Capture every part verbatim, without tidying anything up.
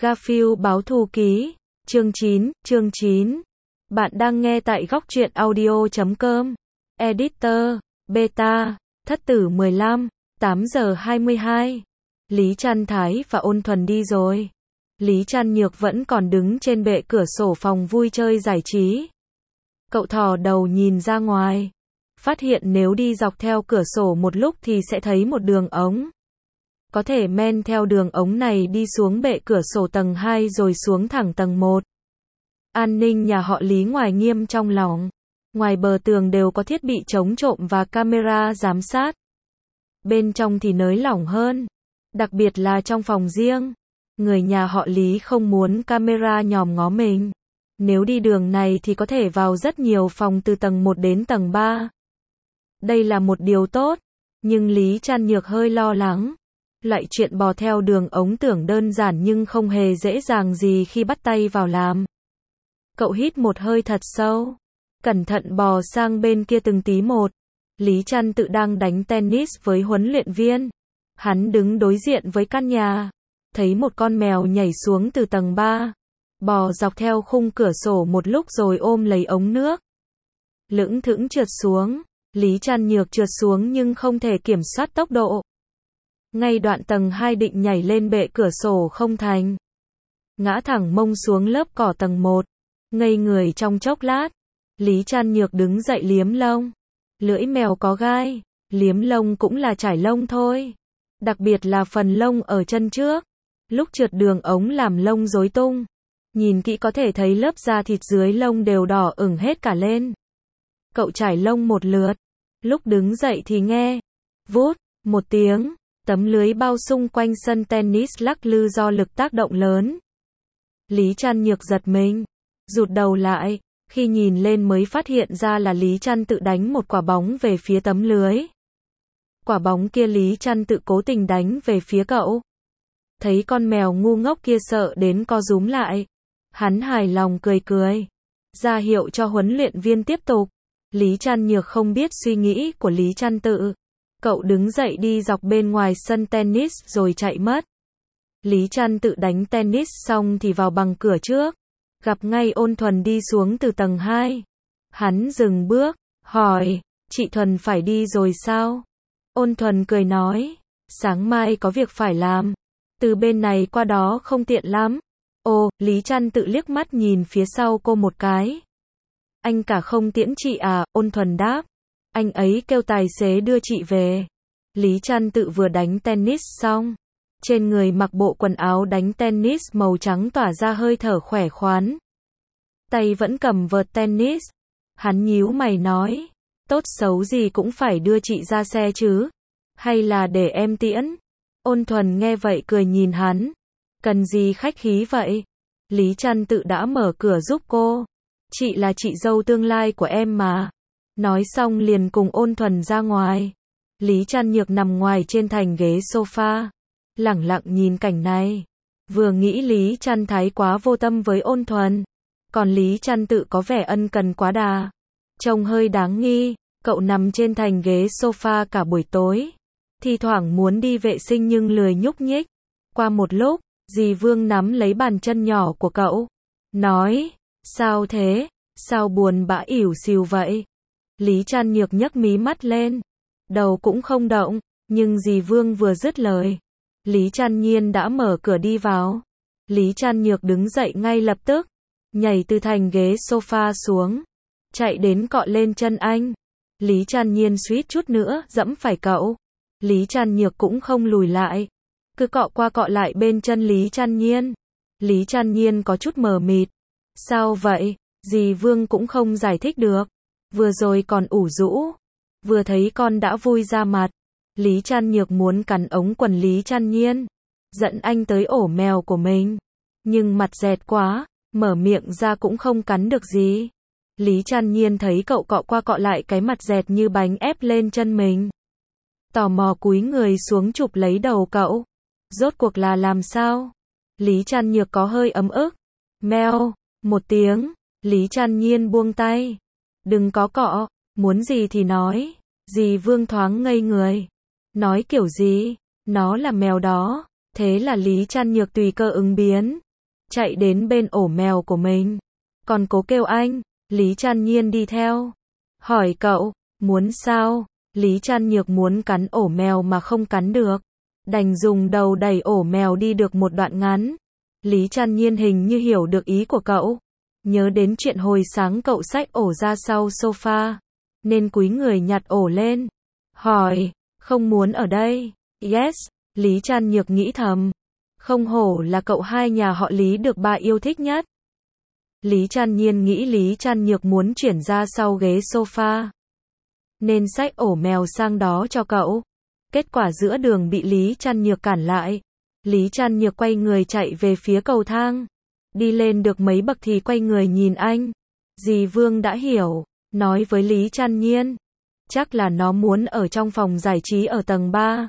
Garfield báo thù ký, chương chín, chương chín. Bạn đang nghe tại góc truyện audio chấm com. Editor, Beta, Thất tử mười lăm, tám giờ hai mươi hai. Lý Trăn Thái và Ôn Thuần đi rồi. Lý Trăn Nhược vẫn còn đứng trên bệ cửa sổ phòng vui chơi giải trí. Cậu thò đầu nhìn ra ngoài. Phát hiện nếu đi dọc theo cửa sổ một lúc thì sẽ thấy một đường ống. Có thể men theo đường ống này đi xuống bệ cửa sổ tầng hai rồi xuống thẳng tầng một. An ninh nhà họ Lý ngoài nghiêm trong lòng. Ngoài bờ tường đều có thiết bị chống trộm và camera giám sát. Bên trong thì nới lỏng hơn. Đặc biệt là trong phòng riêng. Người nhà họ Lý không muốn camera nhòm ngó mình. Nếu đi đường này thì có thể vào rất nhiều phòng từ tầng một đến tầng ba. Đây là một điều tốt. Nhưng Lý Trăn Nhược hơi lo lắng. Loại chuyện bò theo đường ống tưởng đơn giản nhưng không hề dễ dàng gì khi bắt tay vào làm. Cậu hít một hơi thật sâu. Cẩn thận bò sang bên kia từng tí một. Lý Trăn tự đang đánh tennis với huấn luyện viên. Hắn đứng đối diện với căn nhà. Thấy một con mèo nhảy xuống từ tầng ba. Bò dọc theo khung cửa sổ một lúc rồi ôm lấy ống nước. Lững thững trượt xuống. Lý Trăn Nhược trượt xuống nhưng không thể kiểm soát tốc độ. Ngay đoạn tầng hai định nhảy lên bệ cửa sổ không thành. Ngã thẳng mông xuống lớp cỏ tầng một. Ngây người trong chốc lát. Lý Trăn Nhược đứng dậy liếm lông. Lưỡi mèo có gai. Liếm lông cũng là trải lông thôi. Đặc biệt là phần lông ở chân trước. Lúc trượt đường ống làm lông rối tung. Nhìn kỹ có thể thấy lớp da thịt dưới lông đều đỏ ửng hết cả lên. Cậu trải lông một lượt. Lúc đứng dậy thì nghe. Vút, một tiếng. Tấm lưới bao xung quanh sân tennis lắc lư do lực tác động lớn. Lý Trăn Nhược giật mình. Rụt đầu lại. Khi nhìn lên mới phát hiện ra là Lý Trăn tự đánh một quả bóng về phía tấm lưới. Quả bóng kia Lý Trăn tự cố tình đánh về phía cậu. Thấy con mèo ngu ngốc kia sợ đến co rúm lại. Hắn hài lòng cười cười. Ra hiệu cho huấn luyện viên tiếp tục. Lý Trăn Nhược không biết suy nghĩ của Lý Trăn Tự. Cậu đứng dậy đi dọc bên ngoài sân tennis rồi chạy mất. Lý Trăn Tự đánh tennis xong thì vào bằng cửa trước. Gặp ngay Ôn Thuần đi xuống từ tầng hai. Hắn dừng bước, hỏi, chị Thuần phải đi rồi sao? Ôn Thuần cười nói, sáng mai có việc phải làm. Từ bên này qua đó không tiện lắm. Ồ, Lý Trăn Tự liếc mắt nhìn phía sau cô một cái. Anh cả không tiễn chị à? Ôn Thuần đáp. Anh ấy kêu tài xế đưa chị về. Lý Trăn Tự vừa đánh tennis xong. Trên người mặc bộ quần áo đánh tennis màu trắng tỏa ra hơi thở khỏe khoắn. Tay vẫn cầm vợt tennis. Hắn nhíu mày nói. Tốt xấu gì cũng phải đưa chị ra xe chứ. Hay là để em tiễn? Ôn Thuần nghe vậy cười nhìn hắn. Cần gì khách khí vậy? Lý Trăn Tự đã mở cửa giúp cô. Chị là chị dâu tương lai của em mà. Nói xong liền cùng Ôn Thuần ra ngoài. Lý Trăn Nhược nằm ngoài trên thành ghế sofa. Lẳng lặng nhìn cảnh này. Vừa nghĩ Lý Trăn Thái quá vô tâm với Ôn Thuần. Còn Lý Trăn Tự có vẻ ân cần quá đà. Trông hơi đáng nghi. Cậu nằm trên thành ghế sofa cả buổi tối. Thì thoảng muốn đi vệ sinh nhưng lười nhúc nhích. Qua một lúc, dì Vương nắm lấy bàn chân nhỏ của cậu. Nói, sao thế? Sao buồn bã ỉu xìu vậy? Lý Trăn Nhược nhấc mí mắt lên. Đầu cũng không động. Nhưng dì Vương vừa dứt lời. Lý Trăn Nhiên đã mở cửa đi vào. Lý Trăn Nhược đứng dậy ngay lập tức. Nhảy từ thành ghế sofa xuống. Chạy đến cọ lên chân anh. Lý Trăn Nhiên suýt chút nữa dẫm phải cậu. Lý Trăn Nhược cũng không lùi lại. Cứ cọ qua cọ lại bên chân Lý Trăn Nhiên. Lý Trăn Nhiên có chút mờ mịt. Sao vậy? Dì Vương cũng không giải thích được. Vừa rồi còn ủ rũ. Vừa thấy con đã vui ra mặt. Lý Trăn Nhược muốn cắn ống quần Lý Trăn Nhiên. Dẫn anh tới ổ mèo của mình. Nhưng mặt dẹt quá. Mở miệng ra cũng không cắn được gì. Lý Trăn Nhiên thấy cậu cọ qua cọ lại cái mặt dẹt như bánh ép lên chân mình. Tò mò cúi người xuống chụp lấy đầu cậu. Rốt cuộc là làm sao? Lý Trăn Nhược có hơi ấm ức. Meo, một tiếng. Lý Trăn Nhiên buông tay. Đừng có cọ, muốn gì thì nói. Dì Vương thoáng ngây người. Nói kiểu gì? Nó là mèo đó. Thế là Lý Trăn Nhược tùy cơ ứng biến. chạy đến bên ổ mèo của mình. Còn cố kêu anh, Lý Trăn Nhiên đi theo. Hỏi cậu, muốn sao? Lý Trăn Nhược muốn cắn ổ mèo mà không cắn được. Đành dùng đầu đẩy ổ mèo đi được một đoạn ngắn. Lý Trăn Nhiên hình như hiểu được ý của cậu. Nhớ đến chuyện hồi sáng cậu xách ổ ra sau sofa. Nên cúi người nhặt ổ lên. Hỏi, không muốn ở đây. Yes, Lý Trăn Nhược nghĩ thầm. Không hổ là cậu hai nhà họ Lý được ba yêu thích nhất. Lý Trăn Nhiên nghĩ Lý Trăn Nhược muốn chuyển ra sau ghế sofa. Nên xách ổ mèo sang đó cho cậu. Kết quả giữa đường bị Lý Trăn Nhược cản lại. Lý Trăn Nhược quay người chạy về phía cầu thang. Đi lên được mấy bậc thì quay người nhìn anh. Dì Vương đã hiểu, nói với Lý Trăn Nhiên. Chắc là nó muốn ở trong phòng giải trí ở tầng ba.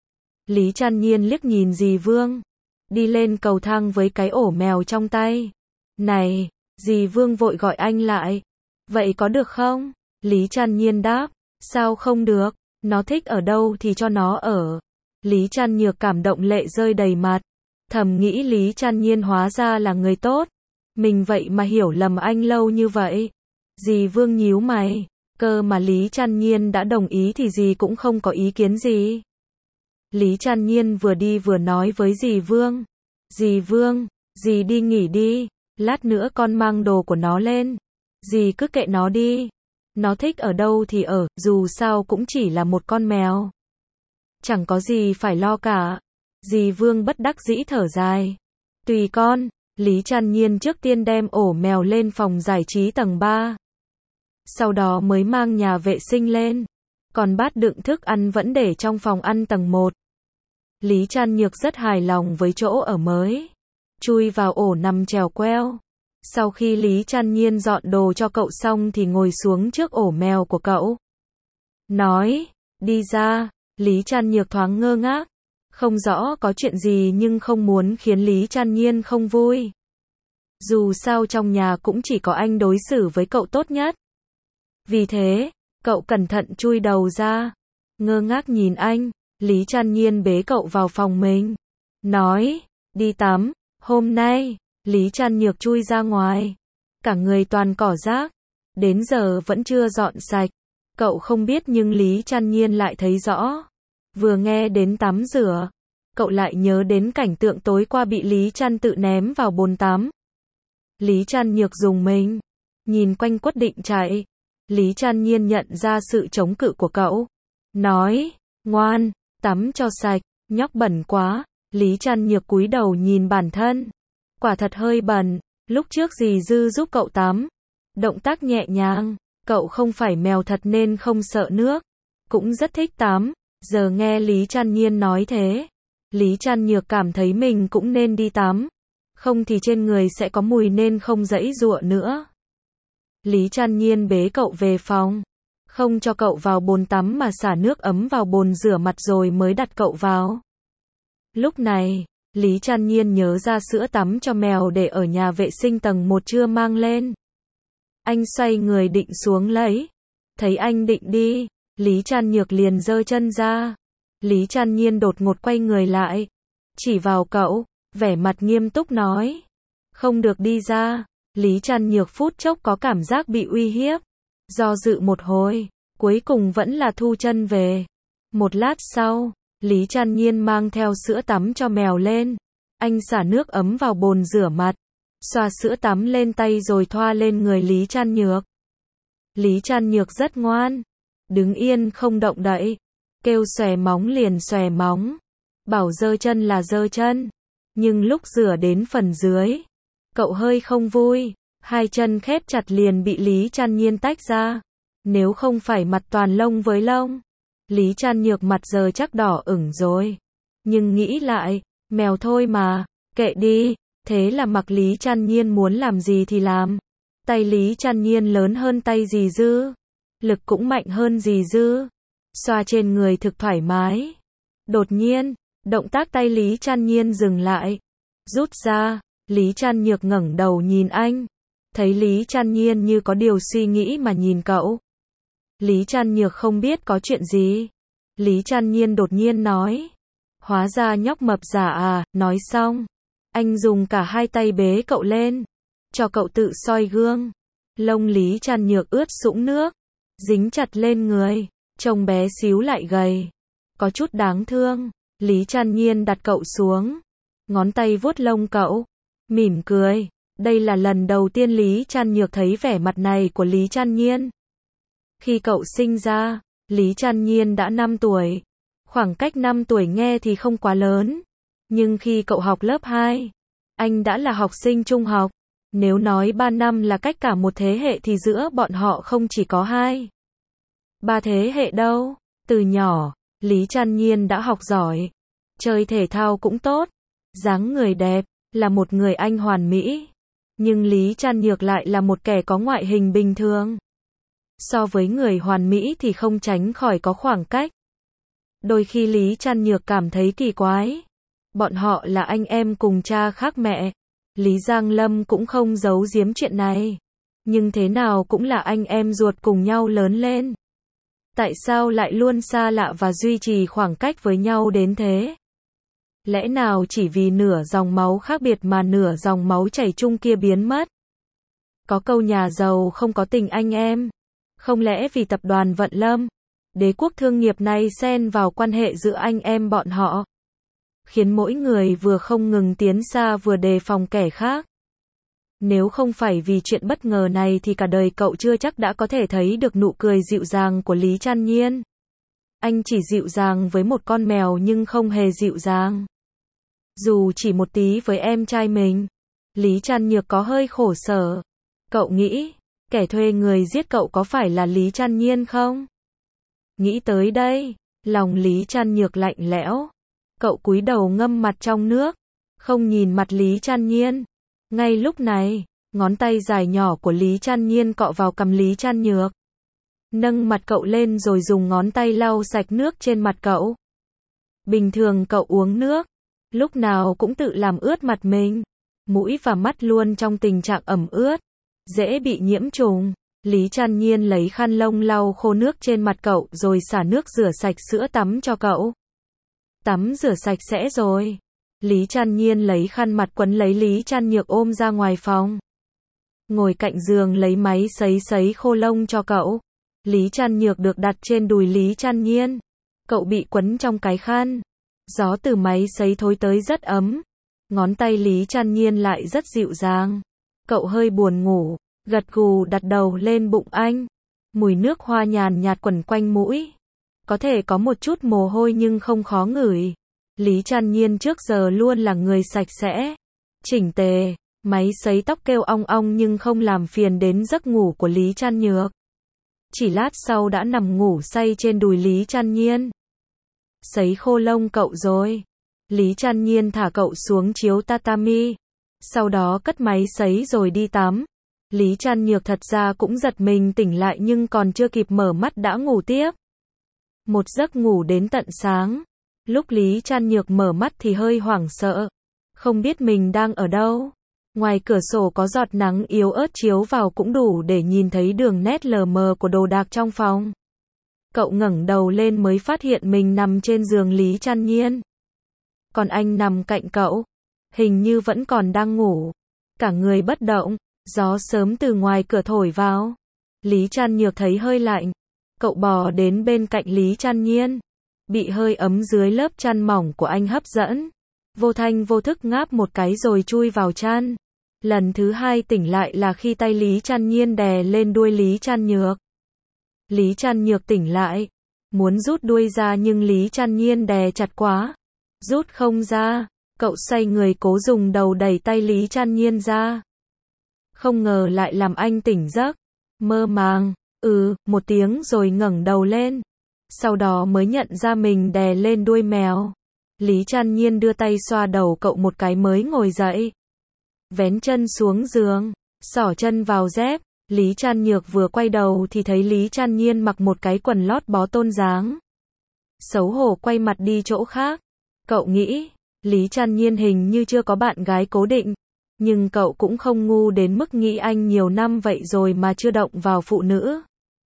Lý Trăn Nhiên liếc nhìn dì Vương. Đi lên cầu thang với cái ổ mèo trong tay. Này, dì Vương vội gọi anh lại. Vậy có được không? Lý Trăn Nhiên đáp. Sao không được? Nó thích ở đâu thì cho nó ở. Lý Trăn Nhược cảm động lệ rơi đầy mặt. Thầm nghĩ Lý Trăn Nhiên hóa ra là người tốt. Mình vậy mà hiểu lầm anh lâu như vậy. Dì Vương nhíu mày. Cơ mà Lý Trăn Nhiên đã đồng ý thì dì cũng không có ý kiến gì. Lý Trăn Nhiên vừa đi vừa nói với dì Vương. Dì Vương, dì đi nghỉ đi. Lát nữa con mang đồ của nó lên. Dì cứ kệ nó đi. Nó thích ở đâu thì ở, dù sao cũng chỉ là một con mèo. Chẳng có gì phải lo cả. Dì Vương bất đắc dĩ thở dài. Tùy con. Lý Trăn Nhiên trước tiên đem ổ mèo lên phòng giải trí tầng ba. Sau đó mới mang nhà vệ sinh lên. Còn bát đựng thức ăn vẫn để trong phòng ăn tầng một. Lý Trăn Nhược rất hài lòng với chỗ ở mới. Chui vào ổ nằm chèo queo. Sau khi Lý Trăn Nhiên dọn đồ cho cậu xong thì ngồi xuống trước ổ mèo của cậu. Nói, đi ra. Lý Trăn Nhược thoáng ngơ ngác. Không rõ có chuyện gì nhưng không muốn khiến Lý Trăn Nhiên không vui. Dù sao trong nhà cũng chỉ có anh đối xử với cậu tốt nhất. Vì thế, cậu cẩn thận chui đầu ra. Ngơ ngác nhìn anh, Lý Trăn Nhiên bế cậu vào phòng mình. Nói, đi tắm. Hôm nay, Lý Trăn Nhược chui ra ngoài. Cả người toàn cỏ rác. Đến giờ vẫn chưa dọn sạch. Cậu không biết nhưng Lý Trăn Nhiên lại thấy rõ. Vừa nghe đến tắm rửa, cậu lại nhớ đến cảnh tượng tối qua bị Lý Trăn tự ném vào bồn tắm. Lý Trăn Nhược dùng mình. Nhìn quanh quất định chạy. Lý Trăn Nhiên nhận ra sự chống cự của cậu. Nói, ngoan, tắm cho sạch, nhóc bẩn quá. Lý Trăn Nhược cúi đầu nhìn bản thân. Quả thật hơi bẩn, lúc trước dì Dư giúp cậu tắm. Động tác nhẹ nhàng, cậu không phải mèo thật nên không sợ nước. Cũng rất thích tắm, giờ nghe Lý Trăn Nhiên nói thế. Lý Trăn Nhược cảm thấy mình cũng nên đi tắm. Không thì trên người sẽ có mùi nên không giãy giụa nữa. Lý Trăn Nhiên bế cậu về phòng. Không cho cậu vào bồn tắm mà xả nước ấm vào bồn rửa mặt rồi mới đặt cậu vào. Lúc này, Lý Trăn Nhiên nhớ ra sữa tắm cho mèo để ở nhà vệ sinh tầng một chưa mang lên. Anh xoay người định xuống lấy. Thấy anh định đi, Lý Trăn Nhược liền giơ chân ra. Lý Trăn Nhiên đột ngột quay người lại. Chỉ vào cậu, vẻ mặt nghiêm túc nói. Không được đi ra. Lý Trăn Nhược phút chốc có cảm giác bị uy hiếp. Do dự một hồi, cuối cùng vẫn là thu chân về. Một lát sau, Lý Trăn Nhiên mang theo sữa tắm cho mèo lên. Anh xả nước ấm vào bồn rửa mặt. Xoa sữa tắm lên tay rồi thoa lên người Lý Trăn Nhược. Lý Trăn Nhược rất ngoan. Đứng yên không động đậy. Kêu xòe móng liền xòe móng. Bảo giơ chân là giơ chân. Nhưng lúc rửa đến phần dưới, cậu hơi không vui. Hai chân khép chặt liền bị Lý Trăn Nhiên tách ra. Nếu không phải mặt toàn lông với lông, Lý Trăn Nhược mặt giờ chắc đỏ ửng rồi. Nhưng nghĩ lại, mèo thôi mà, kệ đi. Thế là mặc Lý Trăn Nhiên muốn làm gì thì làm. Tay Lý Trăn Nhiên lớn hơn tay dì Dư. Lực cũng mạnh hơn dì Dư. Xoa trên người thực thoải mái. Đột nhiên, động tác tay Lý Trăn Nhiên dừng lại. Rút ra, Lý Trăn Nhược ngẩng đầu nhìn anh. Thấy Lý Trăn Nhiên như có điều suy nghĩ mà nhìn cậu. Lý Trăn Nhược không biết có chuyện gì. Lý Trăn Nhiên đột nhiên nói. Hóa ra nhóc mập già à, nói xong. Anh dùng cả hai tay bế cậu lên, cho cậu tự soi gương. Lông Lý Trăn Nhược ướt sũng nước, dính chặt lên người, trông bé xíu lại gầy, có chút đáng thương. Lý Trăn Nhiên đặt cậu xuống, ngón tay vuốt lông cậu, mỉm cười. Đây là lần đầu tiên Lý Trăn Nhược thấy vẻ mặt này của Lý Trăn Nhiên. Khi cậu sinh ra, Lý Trăn Nhiên đã năm tuổi. Khoảng cách năm tuổi nghe thì không quá lớn, nhưng khi cậu học lớp hai, anh đã là học sinh trung học. Nếu nói ba năm là cách cả một thế hệ thì giữa bọn họ không chỉ có hai, ba thế hệ đâu. Từ nhỏ, Lý Trăn Nhiên đã học giỏi, chơi thể thao cũng tốt, dáng người đẹp, là một người anh hoàn mỹ. Nhưng Lý Trăn Nhược lại là một kẻ có ngoại hình bình thường. So với người hoàn mỹ thì không tránh khỏi có khoảng cách. Đôi khi Lý Trăn Nhược cảm thấy kỳ quái. Bọn họ là anh em cùng cha khác mẹ. Lý Giang Lâm cũng không giấu giếm chuyện này. Nhưng thế nào cũng là anh em ruột cùng nhau lớn lên. Tại sao lại luôn xa lạ và duy trì khoảng cách với nhau đến thế? Lẽ nào chỉ vì nửa dòng máu khác biệt mà nửa dòng máu chảy chung kia biến mất? Có câu nhà giàu không có tình anh em. Không lẽ vì tập đoàn Vận Lâm, đế quốc thương nghiệp này xen vào quan hệ giữa anh em bọn họ, khiến mỗi người vừa không ngừng tiến xa vừa đề phòng kẻ khác? Nếu không phải vì chuyện bất ngờ này thì cả đời cậu chưa chắc đã có thể thấy được nụ cười dịu dàng của Lý Trăn Nhiên. Anh chỉ dịu dàng với một con mèo nhưng không hề dịu dàng, dù chỉ một tí, với em trai mình. Lý Trăn Nhược có hơi khổ sở. Cậu nghĩ, kẻ thuê người giết cậu có phải là Lý Trăn Nhiên không? Nghĩ tới đây, lòng Lý Trăn Nhược lạnh lẽo. Cậu cúi đầu ngâm mặt trong nước, không nhìn mặt Lý Trăn Nhiên. Ngay lúc này, ngón tay dài nhỏ của Lý Trăn Nhiên cọ vào cằm Lý Trăn Nhược, nâng mặt cậu lên rồi dùng ngón tay lau sạch nước trên mặt cậu. Bình thường cậu uống nước, lúc nào cũng tự làm ướt mặt mình. Mũi và mắt luôn trong tình trạng ẩm ướt, dễ bị nhiễm trùng. Lý Trăn Nhiên lấy khăn lông lau khô nước trên mặt cậu rồi xả nước rửa sạch sữa tắm cho cậu. Tắm rửa sạch sẽ rồi, Lý Trăn Nhiên lấy khăn mặt quấn lấy Lý Trăn Nhược ôm ra ngoài phòng. Ngồi cạnh giường lấy máy sấy sấy khô lông cho cậu. Lý Trăn Nhược được đặt trên đùi Lý Trăn Nhiên. Cậu bị quấn trong cái khăn. Gió từ máy sấy thổi tới rất ấm. Ngón tay Lý Trăn Nhiên lại rất dịu dàng. Cậu hơi buồn ngủ, gật gù đặt đầu lên bụng anh. Mùi nước hoa nhàn nhạt quẩn quanh mũi. Có thể có một chút mồ hôi nhưng không khó ngửi. Lý Trăn Nhiên trước giờ luôn là người sạch sẽ, chỉnh tề. Máy sấy tóc kêu ong ong nhưng không làm phiền đến giấc ngủ của Lý Trăn Nhược. Chỉ lát sau đã nằm ngủ say trên đùi Lý Trăn Nhiên. Sấy khô lông cậu rồi. Lý Trăn Nhiên thả cậu xuống chiếu tatami, sau đó cất máy sấy rồi đi tắm. Lý Trăn Nhược thật ra cũng giật mình tỉnh lại nhưng còn chưa kịp mở mắt đã ngủ tiếp. Một giấc ngủ đến tận sáng. Lúc Lý Trăn Nhược mở mắt thì hơi hoảng sợ, không biết mình đang ở đâu. Ngoài cửa sổ có giọt nắng yếu ớt chiếu vào cũng đủ để nhìn thấy đường nét lờ mờ của đồ đạc trong phòng. Cậu ngẩng đầu lên mới phát hiện mình nằm trên giường Lý Trăn Nhiên. Còn anh nằm cạnh cậu, hình như vẫn còn đang ngủ. Cả người bất động, gió sớm từ ngoài cửa thổi vào. Lý Trăn Nhược thấy hơi lạnh. Cậu bò đến bên cạnh Lý Trăn Nhiên. Bị hơi ấm dưới lớp chăn mỏng của anh hấp dẫn. Vô thanh vô thức ngáp một cái rồi chui vào chăn. Lần thứ hai tỉnh lại là khi tay Lý Trăn Nhiên đè lên đuôi Lý Trăn Nhược. Lý Trăn Nhược tỉnh lại, muốn rút đuôi ra nhưng Lý Trăn Nhiên đè chặt quá, rút không ra. Cậu xoay người cố dùng đầu đẩy tay Lý Trăn Nhiên ra. Không ngờ lại làm anh tỉnh giấc, mơ màng, ừ, một tiếng rồi ngẩng đầu lên. Sau đó mới nhận ra mình đè lên đuôi mèo. Lý Trăn Nhiên đưa tay xoa đầu cậu một cái mới ngồi dậy. Vén chân xuống giường, xỏ chân vào dép. Lý Trăn Nhược vừa quay đầu thì thấy Lý Trăn Nhiên mặc một cái quần lót bó tôn dáng. Xấu hổ quay mặt đi chỗ khác. Cậu nghĩ, Lý Trăn Nhiên hình như chưa có bạn gái cố định. Nhưng cậu cũng không ngu đến mức nghĩ anh nhiều năm vậy rồi mà chưa động vào phụ nữ.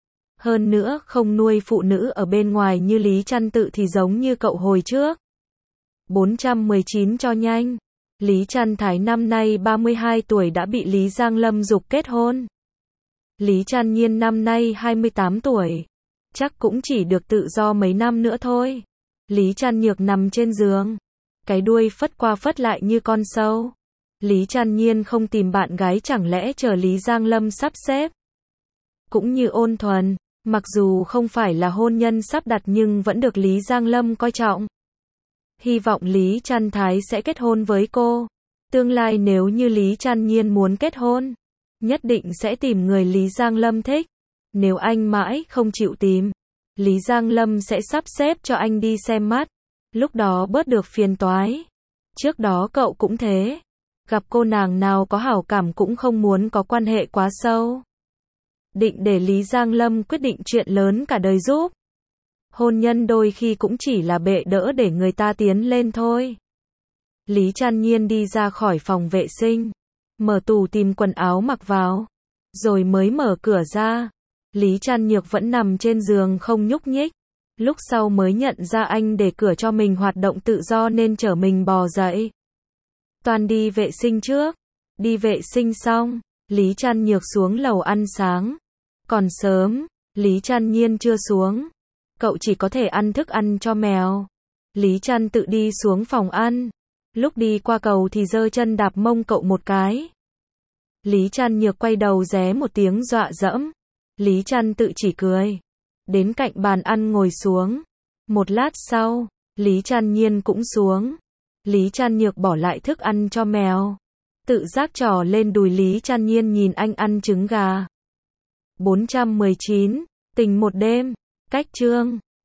Hơn nữa, không nuôi phụ nữ ở bên ngoài như Lý Trăn Tự thì giống như cậu hồi trước. bốn trăm mười chín cho nhanh. Lý Trăn Thái năm nay ba mươi hai tuổi đã bị Lý Giang Lâm giục kết hôn. Lý Trăn Nhiên năm nay hai mươi tám tuổi. Chắc cũng chỉ được tự do mấy năm nữa thôi. Lý Trăn Nhược nằm trên giường. Cái đuôi phất qua phất lại như con sâu. Lý Trăn Nhiên không tìm bạn gái chẳng lẽ chờ Lý Giang Lâm sắp xếp. Cũng như Ôn Thuần, mặc dù không phải là hôn nhân sắp đặt nhưng vẫn được Lý Giang Lâm coi trọng. Hy vọng Lý Trăn Thái sẽ kết hôn với cô. Tương lai nếu như Lý Trăn Nhiên muốn kết hôn, nhất định sẽ tìm người Lý Giang Lâm thích. Nếu anh mãi không chịu tìm, Lý Giang Lâm sẽ sắp xếp cho anh đi xem mắt. Lúc đó bớt được phiền toái. Trước đó cậu cũng thế. Gặp cô nàng nào có hảo cảm cũng không muốn có quan hệ quá sâu. Định để Lý Giang Lâm quyết định chuyện lớn cả đời giúp. Hôn nhân đôi khi cũng chỉ là bệ đỡ để người ta tiến lên thôi. Lý Trăn Nhiên đi ra khỏi phòng vệ sinh, mở tủ tìm quần áo mặc vào, rồi mới mở cửa ra. Lý Trăn Nhược vẫn nằm trên giường không nhúc nhích. Lúc sau mới nhận ra anh để cửa cho mình hoạt động tự do nên chở mình bò dậy. Toàn đi vệ sinh trước. Đi vệ sinh xong, Lý Trăn Nhược xuống lầu ăn sáng. Còn sớm, Lý Trăn Nhiên chưa xuống. Cậu chỉ có thể ăn thức ăn cho mèo. Lý Trăn tự đi xuống phòng ăn. Lúc đi qua cầu thì giơ chân đạp mông cậu một cái. Lý Trăn Nhược quay đầu ré một tiếng dọa dẫm. Lý Trăn tự chỉ cười. Đến cạnh bàn ăn ngồi xuống. Một lát sau, Lý Trăn Nhiên cũng xuống. Lý Trăn Nhược bỏ lại thức ăn cho mèo. Tự giác trò lên đùi Lý Trăn Nhiên nhìn anh ăn trứng gà. bốn trăm mười chín. Tình một đêm. Cách chương